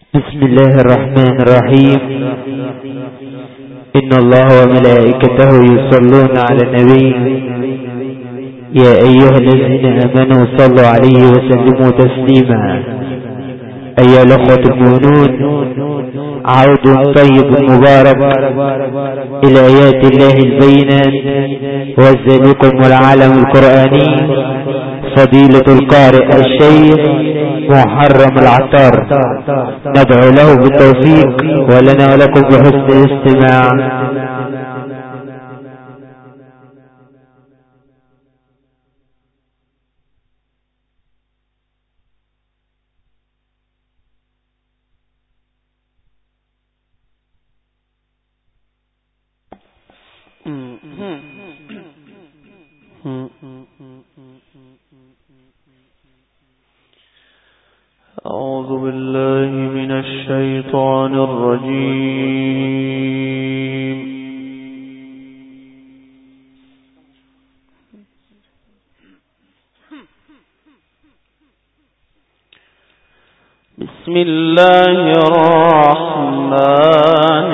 بسم الله الرحمن الرحيم. إن الله وملائكته يصلون على النبي يا أيها الذين آمنوا صلوا عليه وسلموا تسليما. أيها الأخوة المؤمنون، عود طيب مبارك إلى آيات الله البينات وذلكم والعالم القرآني فضيلة القارئ الشيخ محرم العطار، ندعو له بالتوفيق ولنا ولكم بحسن الاستماع. أعوذ بالله من الشيطان الرجيم. بسم الله الرحمن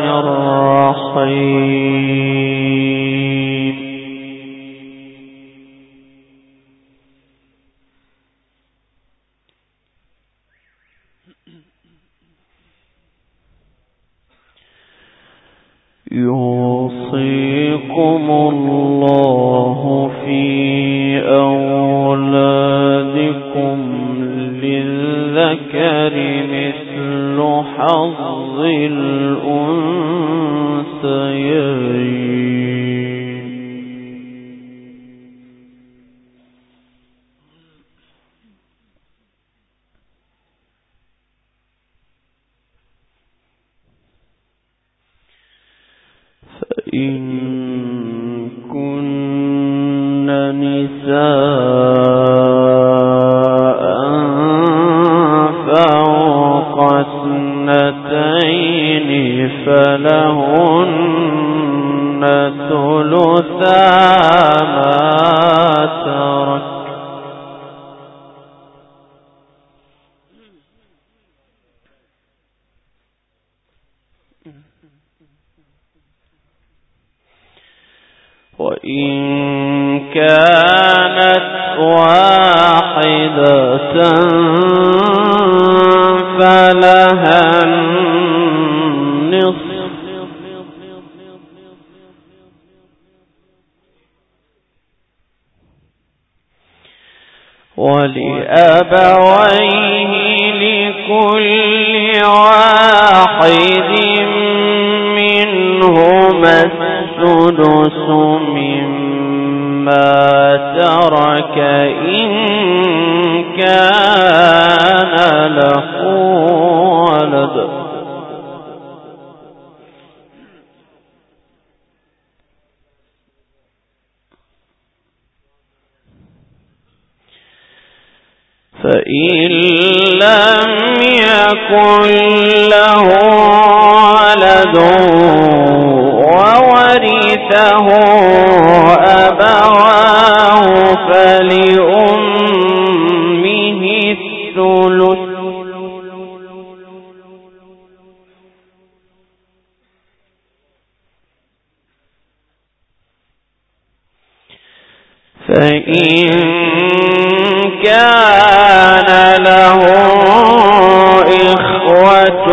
الرحيم. يوصيكم الله في أولادكم للذكر مثل حظ الأنثيين. فإن كن نساء فوق اثنتين فلهن ثلثا ما ترك وإن كانت واحدة فلها النصف ولأبويه لكل واحد منهما السدس مما ترك إن كان له ولد. فإن لم يكن له ولد وورثه أبواه فلأمه الثلث فإن كان له إخوة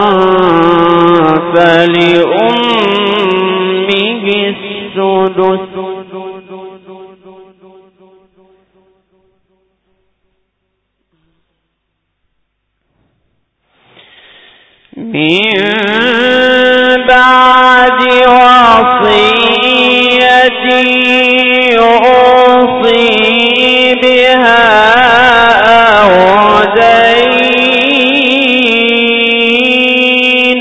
فلأمه السدس من بعد وصية يوصي بها أو دين.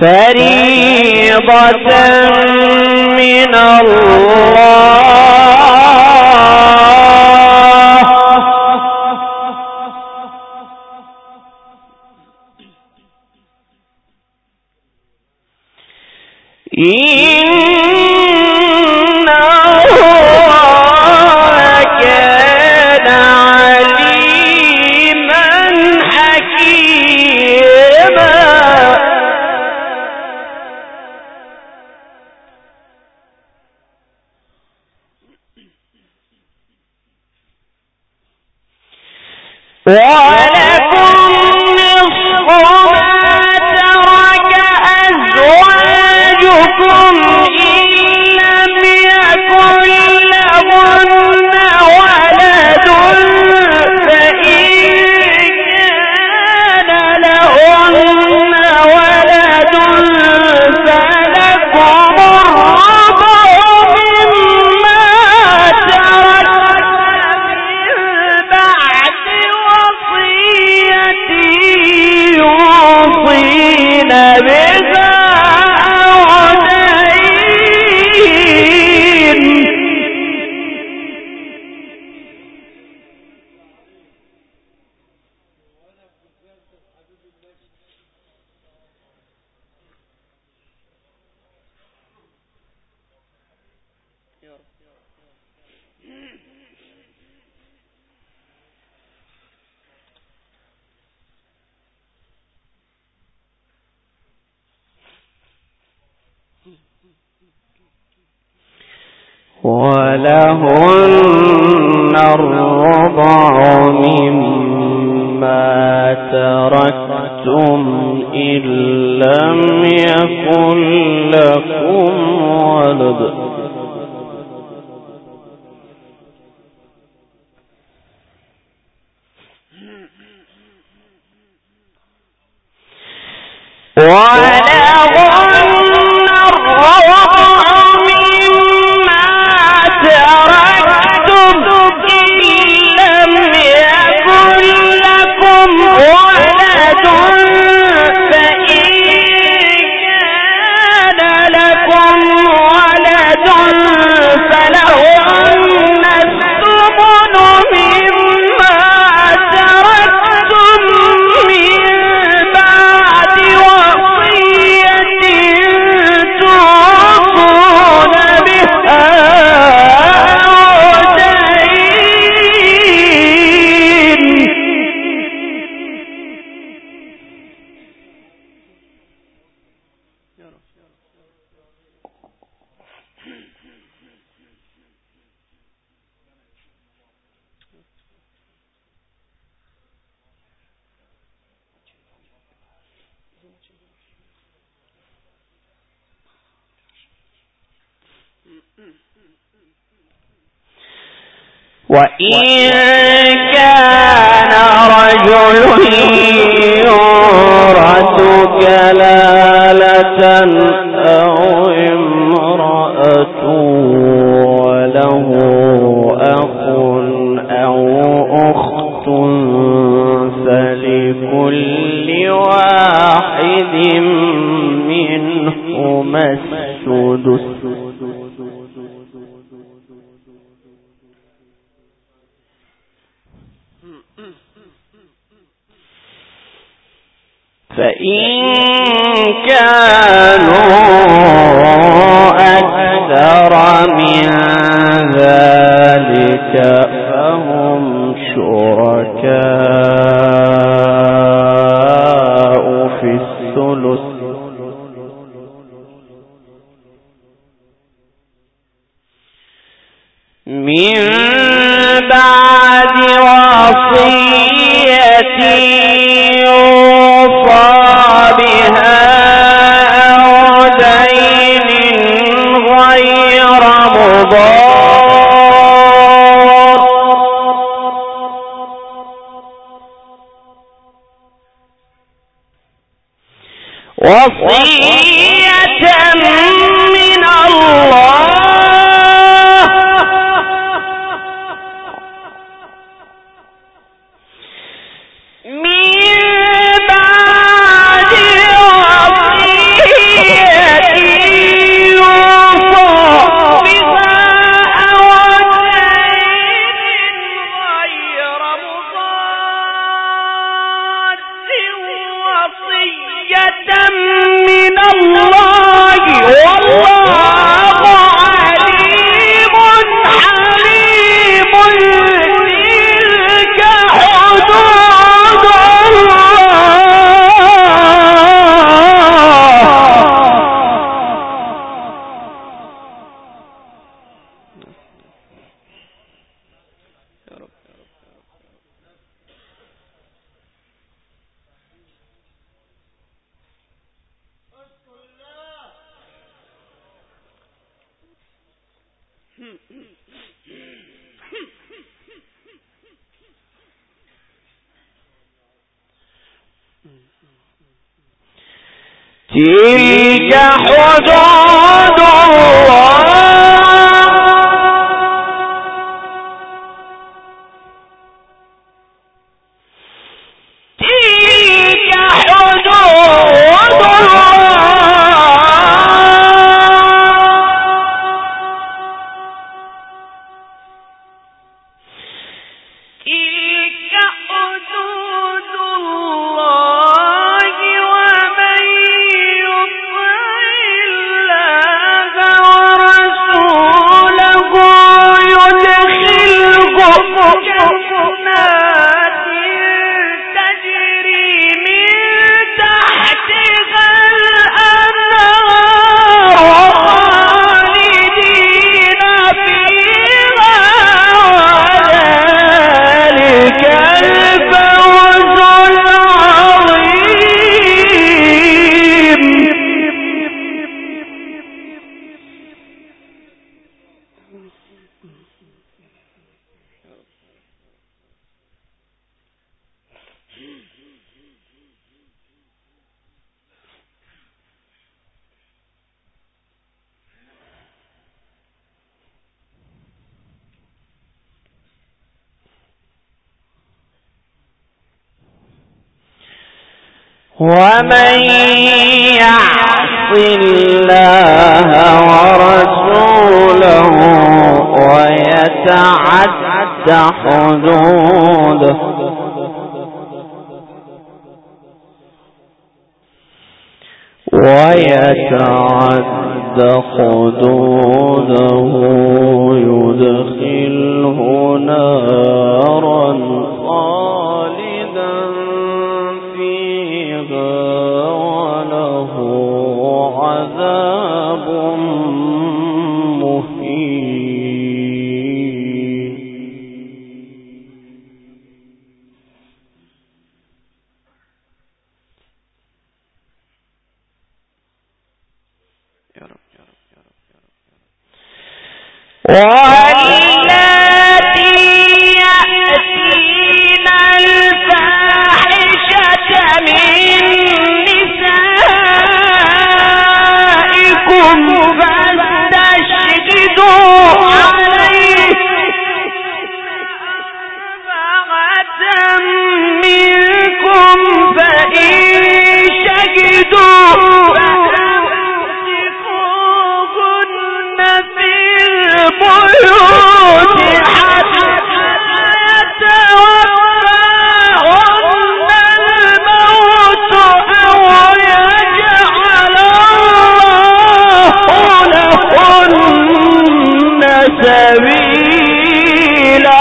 فريضة من الله. ولكم نصف ما ترك أزواجكم إن لم يكن لهن ولد، فإن كان لهن ولد فلكم الربع مما ترك يوصين بها أو دين. ولهن الربع مما تركتم إن لم يكن لكم ولد. وإن كان رجل يورث كلالة أو امرأة وله أخ أو أخت فلكل واحد منهما السدس. فإن كانوا أكثر من ذلك فهم شركاء في الثلث من بعد وصية يوصى بها أو دين غير مضار. وصية من الله من بعد وصية تلك حدود الله تلك حدود ومن يعص الله ورسوله ويتعد حدوده يدخله نارا خالدا فيها وله عذاب مهين. يا رب يا رب يا رب يا رب. واللاتي يأتين الفاحشة من نسائكم فاستشهدوا عليهن منكم فإن شهدوا فأمسكوهن في البيوت حتى يتوفاهن الموت أو يجعل الله لهن سبيلا.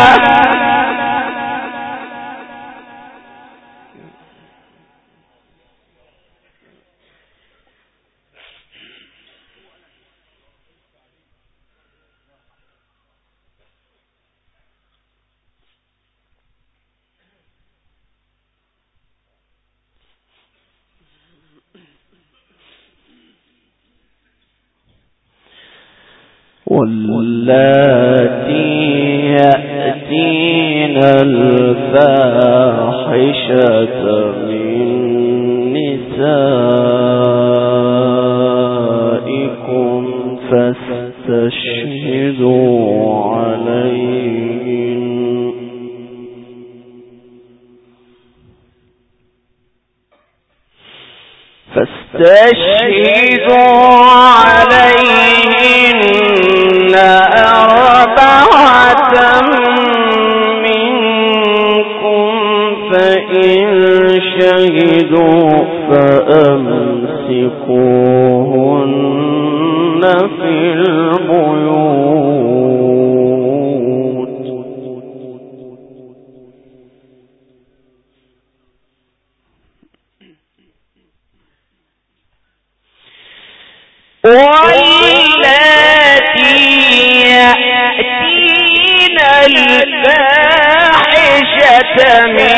واللاتي يأتين الفاحشة من نسائكم فاستشهدوا عليهن أربعة منكم فإن شهدوا فأمسكوهن في البيوت واللاتي يأتين الفاحشة من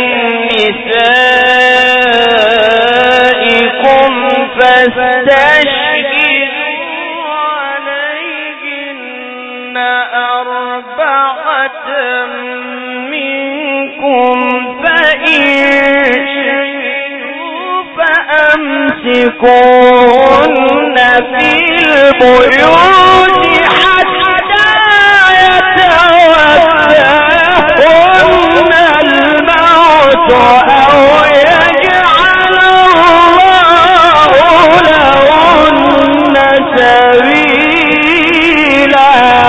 نسائكم فاستشهدوا عليهن أربعة منكم فإن شهدوا فأمسكوهن في البيوت حتى يتوفاهن الموت أو يجعل الله لهن سبيلا.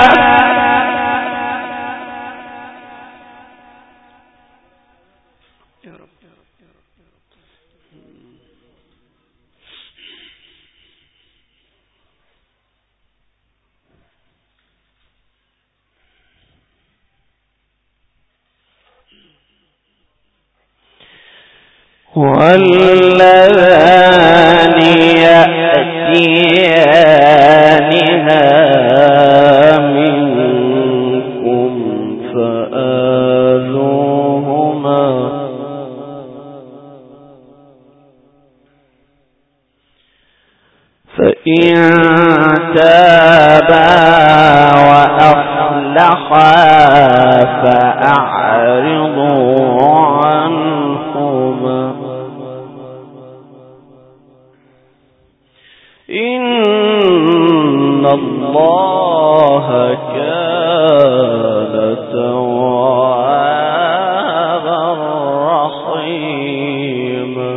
واللذان يأتيانها منكم فآذوهما فإن تابا وأصلحا فأعرضوا عنهما إن الله كان توابا رحيما.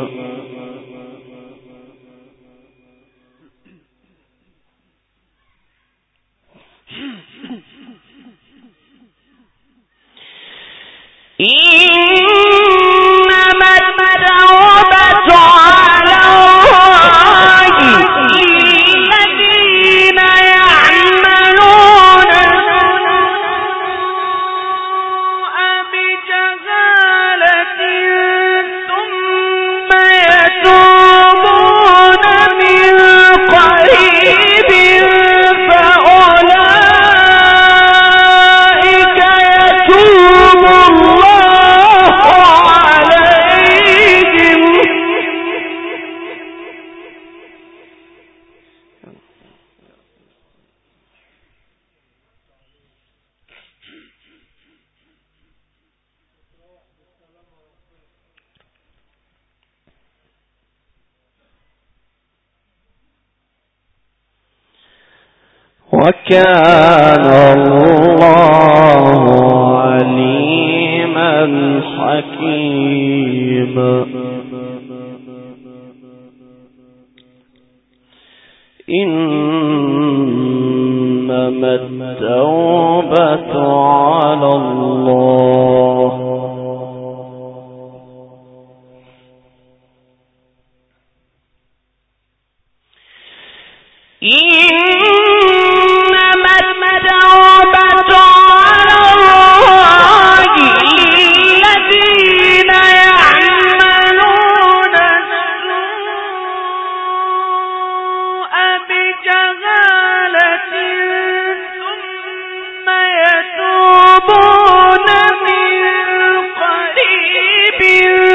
إنما التوبة على الله للذين يعملون بجهالة ثم يتوبون من قريب فأولئك يتوب الله عليهم. وكان الله عليما حكيما. إنما التوبة على الله للذين يعملون السوء بجهالة ثم يتوبون من قريب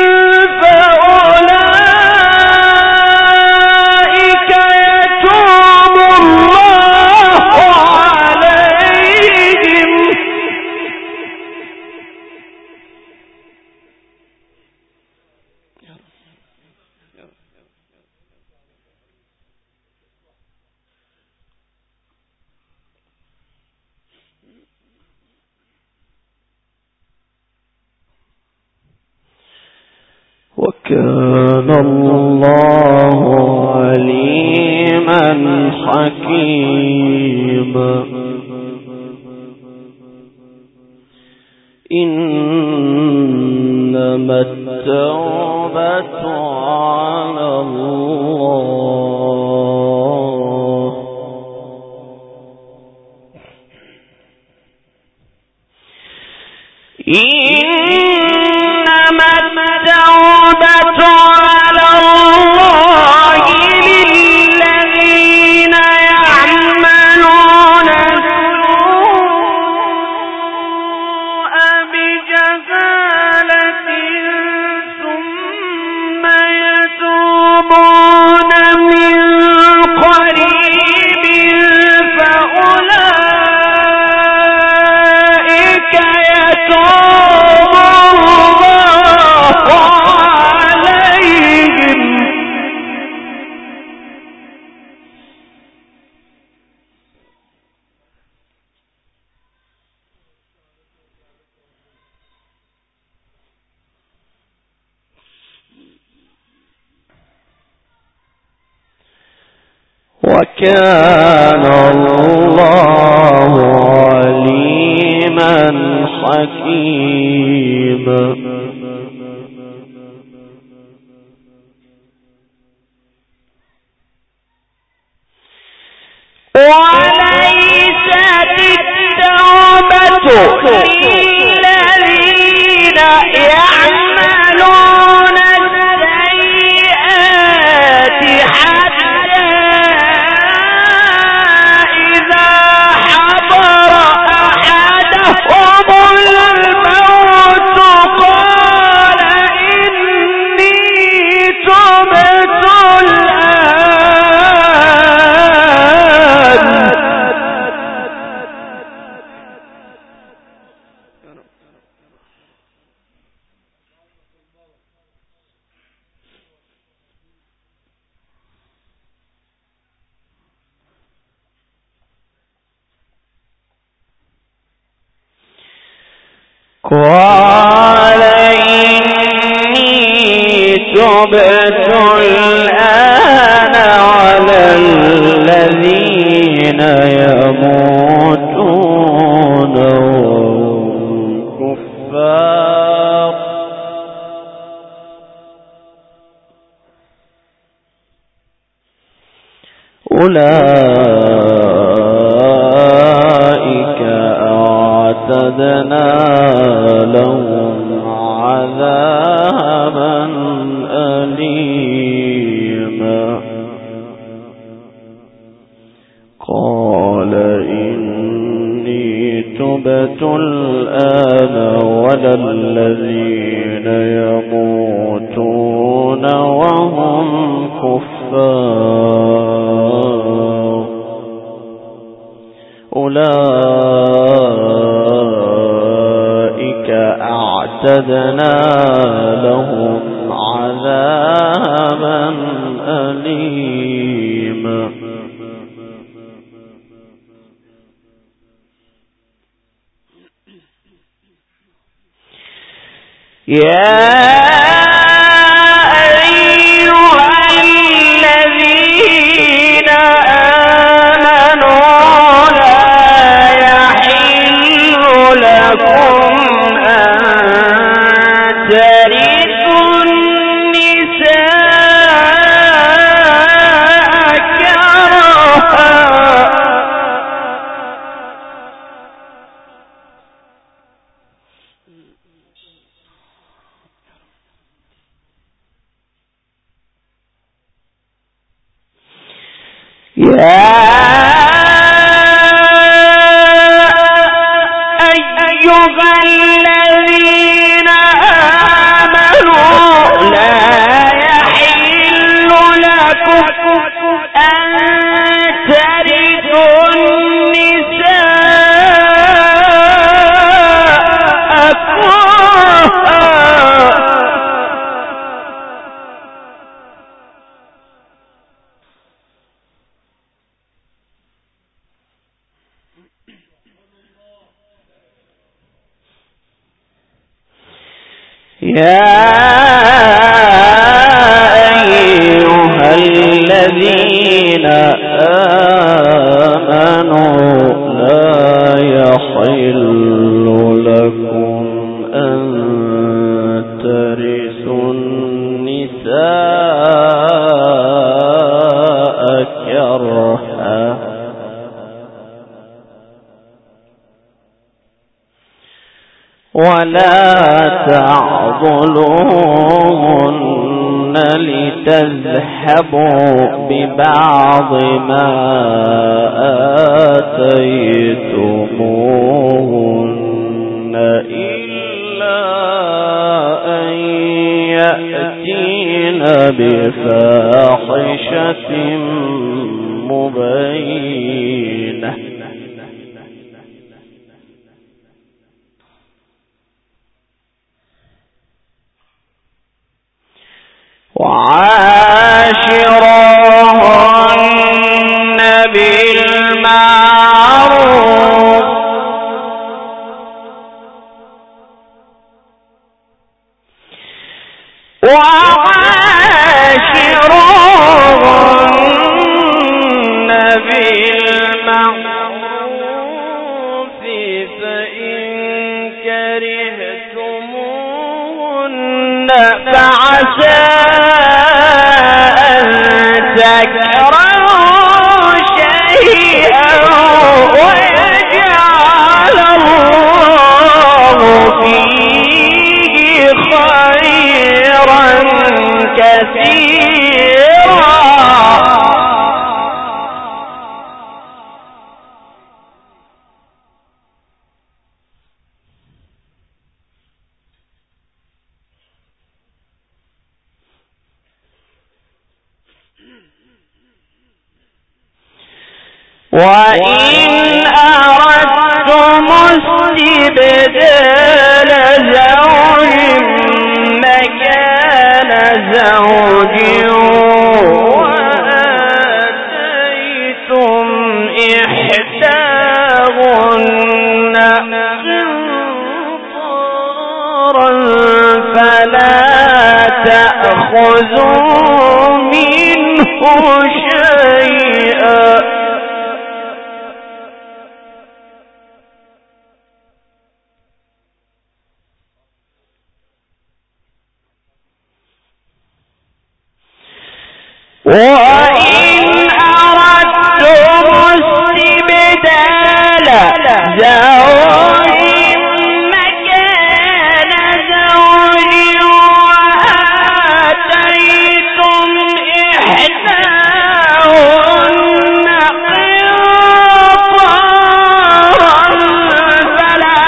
فأولئك يتوب الله عليهم. وكان الله عليما حكيما. إنما التوبة على الله إنما التوبة على الله للذين يعملون السوء بجهالة ثم يتوبون من وكان الله عليما حكيما. وليست التوبة للذين يعملون السيئات حتى إذا حضر أحدهم الموت قال إني تبت قال إني تبت الآن على الذين يموتون كفار أولئك أعتدنا لهم عذابا أليما. قال إني تبت الآن ولا الذين يموتون وهم كفار أولئك أعتدنا لهم عذابا أليما. يا أيها الذين آمنوا لا يحل لكم أن ترثوا النساء كرها يا أيها الذين آمنوا لا يحل لكم أن ترثوا النساء كرها يا أيها الذين آمنوا لا يحل لكم أن ترثوا النساء كرها ولا تعضلوهن لتذهبوا ببعض ما آتيتموهن إلا أن يأتين بفاحشة مبينة وعاشروهن بالمعروف وعاشروهن فعسى أن تكرهوا شيئا ويجعل الله فيه خيرا كثيرا. وإن أردتم استبدال زوج مكان زوج وآتيتم إحداهن قنطارا فلا تأخذوا منه شيئا. وإن أردتم استبدال زوج مكان زوج وآتيتم إحداهن قنطارا فلا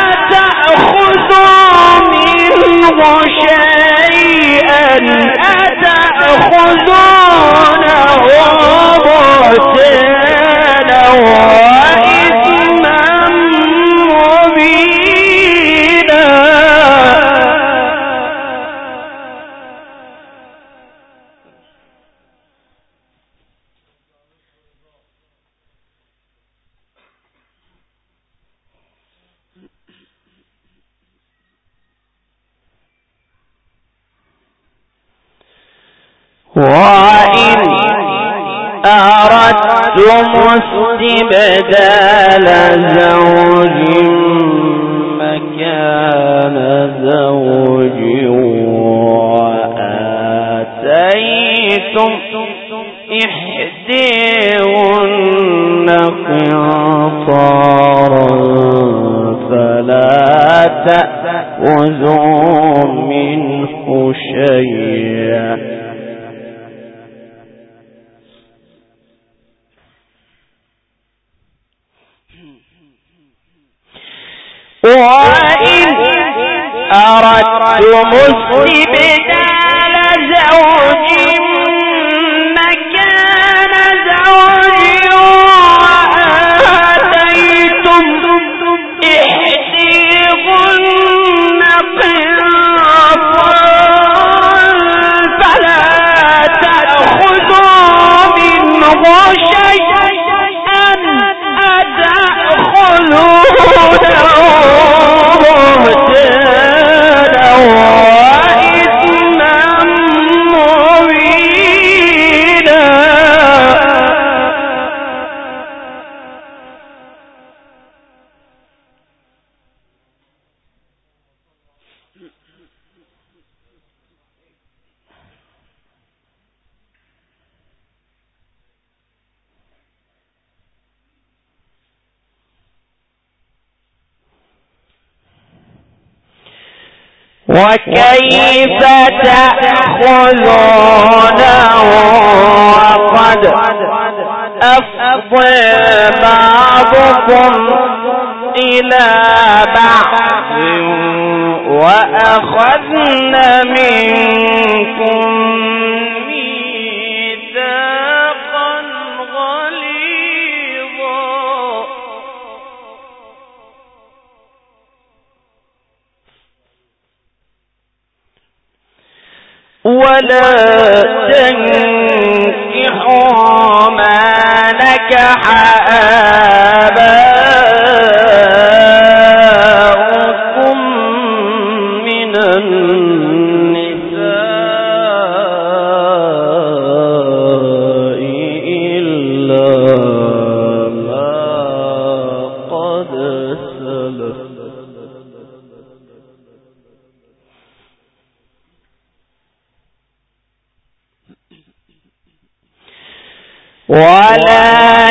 تأخذوا منه شيئا أتأخذونه بهتانا وإثما مبينا. وإن أردتم استبدال زوج مكان زوج وآتيتم إحداهن قنطارا فلا تأخذوا منه شيئا. وإن أردتم استبدال زوج مكان زوج وآتيتم إحداهن قنطارا فلا تأخذوا منه شيئا أتأخذونه وكيف تأخذونه وقد أفضى بعضكم إلى بعض وأخذن منكم ميثاقا غليظا. ولا تنكحوا ما نكح آباؤكم من النساء إلا ما قد سلف. ولا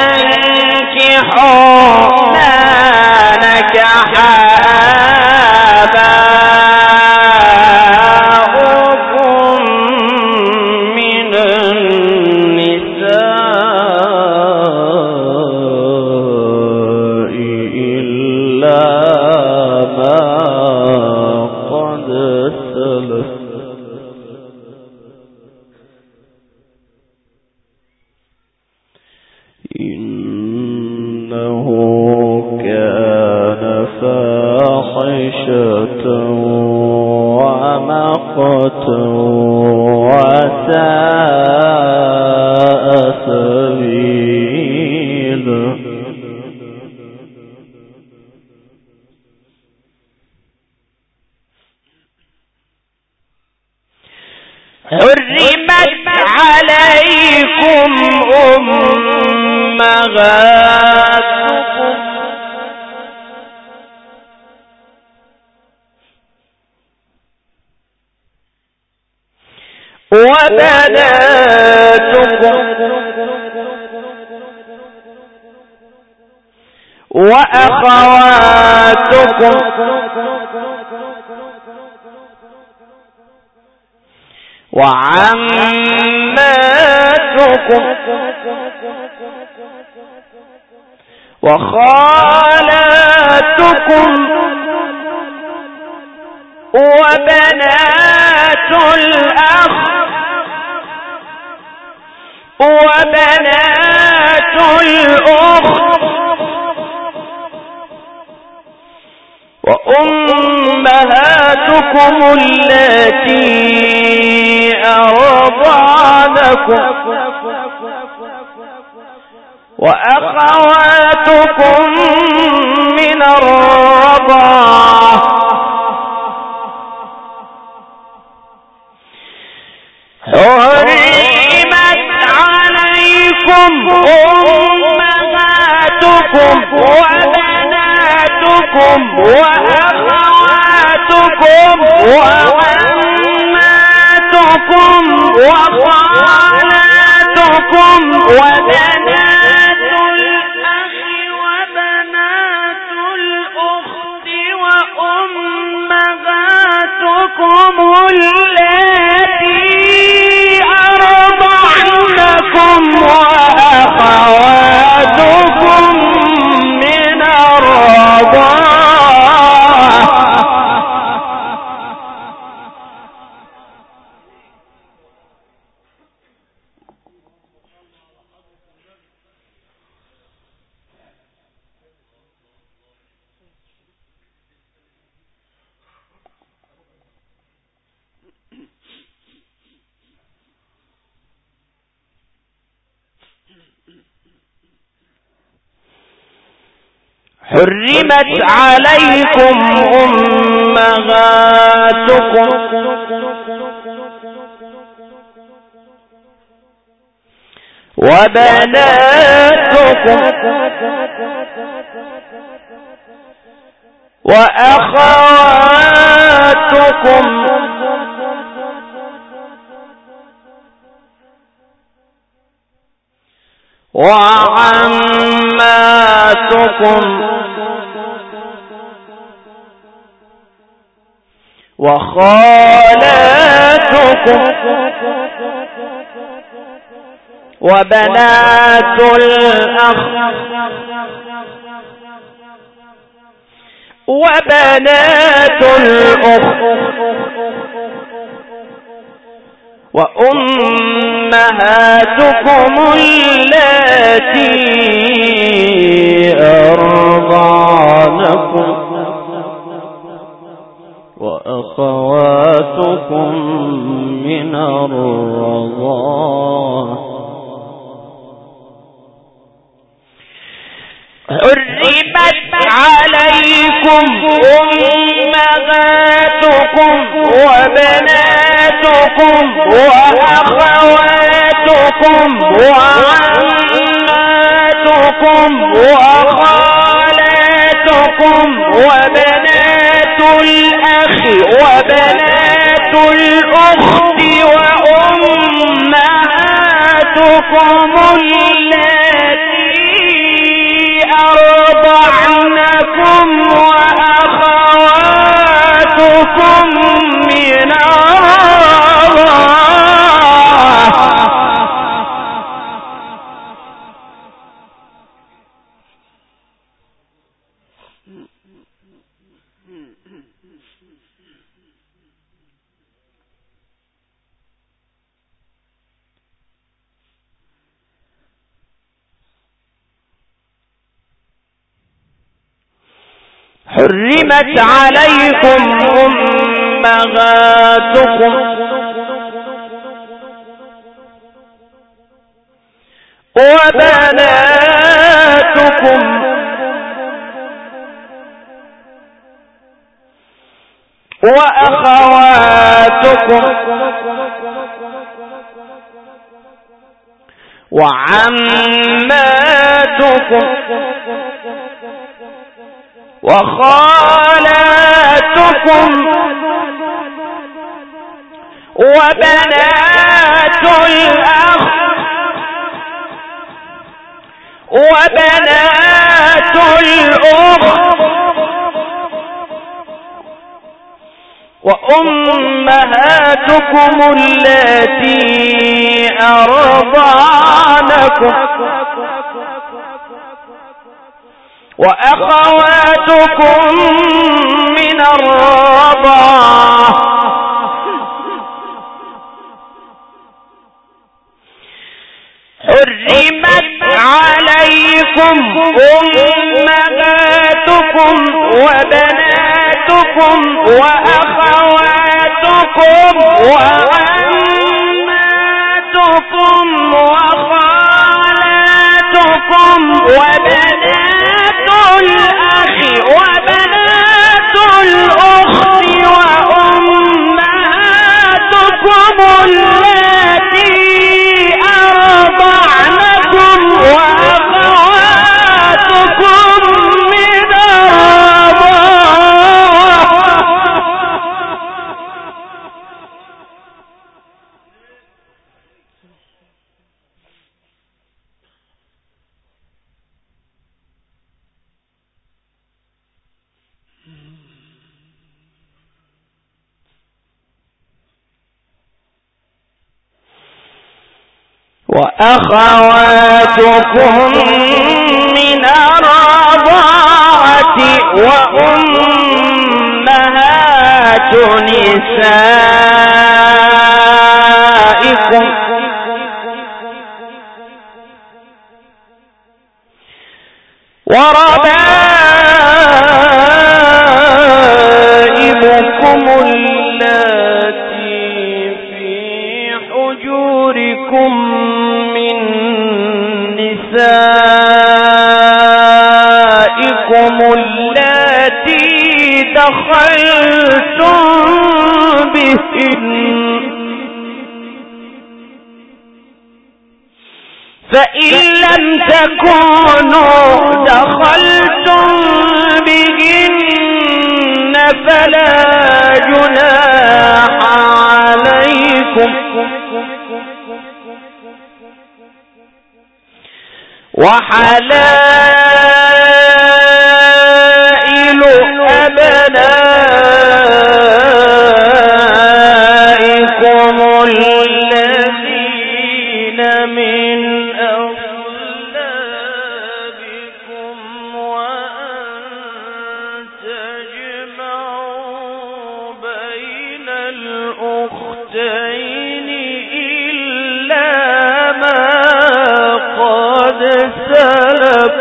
تنكحوا ما نكح آباؤكم من النساء إلا ما قد سلف إنه كان فاحشة ومقتا وساء سبيلا. حرمت عليكم أمهاتكم وبناتكم وأخواتكم وعماتكم وخالاتكم وبنات الأخ وبنات الأخت وأمهاتكم التي أرضعنكم وأخواتكم من الرضاعة حرمت عليكم أمهاتكم وبناتكم وأخواتكم وعماتكم وخالاتكم وبنات الأخ وبنات الأخت وأمهاتكم التي أرضعنكم وأخواتكم من الرضاعة حرمت عليكم أمهاتكم وبناتكم وأخواتكم وعماتكم وخالاتكم وبنات الأخ وبنات الأخت وأمهاتكم التي أرضعنكم وأخواتكم من الرضاعة حرمت عليكم أمهاتكم وبناتكم وأخواتكم وعماتكم وخالاتكم وبنات الأخ وبنات الأخت وأمهات أرضعنكم وأخواتكم من حرمت عليكم أمهاتكم وبناتكم وأخواتكم وعماتكم وخالاتكم وبنات الأخ وبنات الأخت وأمهاتكم اللاتي أرضعنكم وأخواتكم من الرضاعة حرمت عليكم أمهاتكم وبناتكم وأخواتكم وعماتكم وخالاتكم وبنات الأخ وبنات الأخت وأمهاتكم اللاتي أرضعنكم وأخواتكم من الرضاعة وأخواتكم من الرضاعة وأمهات نسائكم وربائبكم اللاتي في حجوركم من نسائكم اللاتي دخلتم بهن فإن لم تكونوا دخلتم بهن فلا جناح عليكم وحلائل أبنائكم الذين من أصلابكم وأن تجمعوا بين الأختين إلا ما قد سلف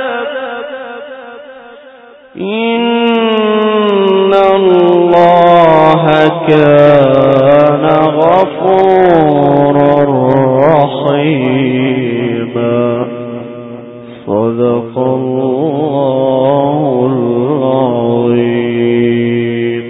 إن الله كان غفورا رحيما صدق الله العظيم.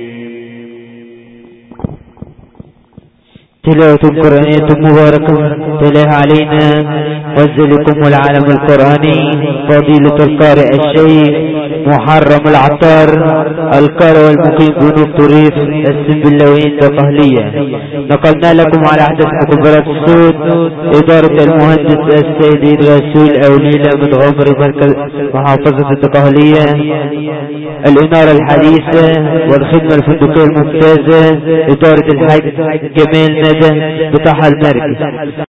تلاوة قرآنية مباركة تلاها علينا وزلكم العالم القرآني فضيلة القارئ الشيخ محرم العطار القارئ والمقيم بنوب طريف السنبلاوين دقهلية. نقلنا لكم على أحدث مخبرات الصوت إدارة المهندس السيد رسول أوليلة متغمر مركز محافظة الدقهلية. الإنارة الحديثة والخدمة الفندقية الممتازة إدارة الحاج جمال ندى بطاحة المركز.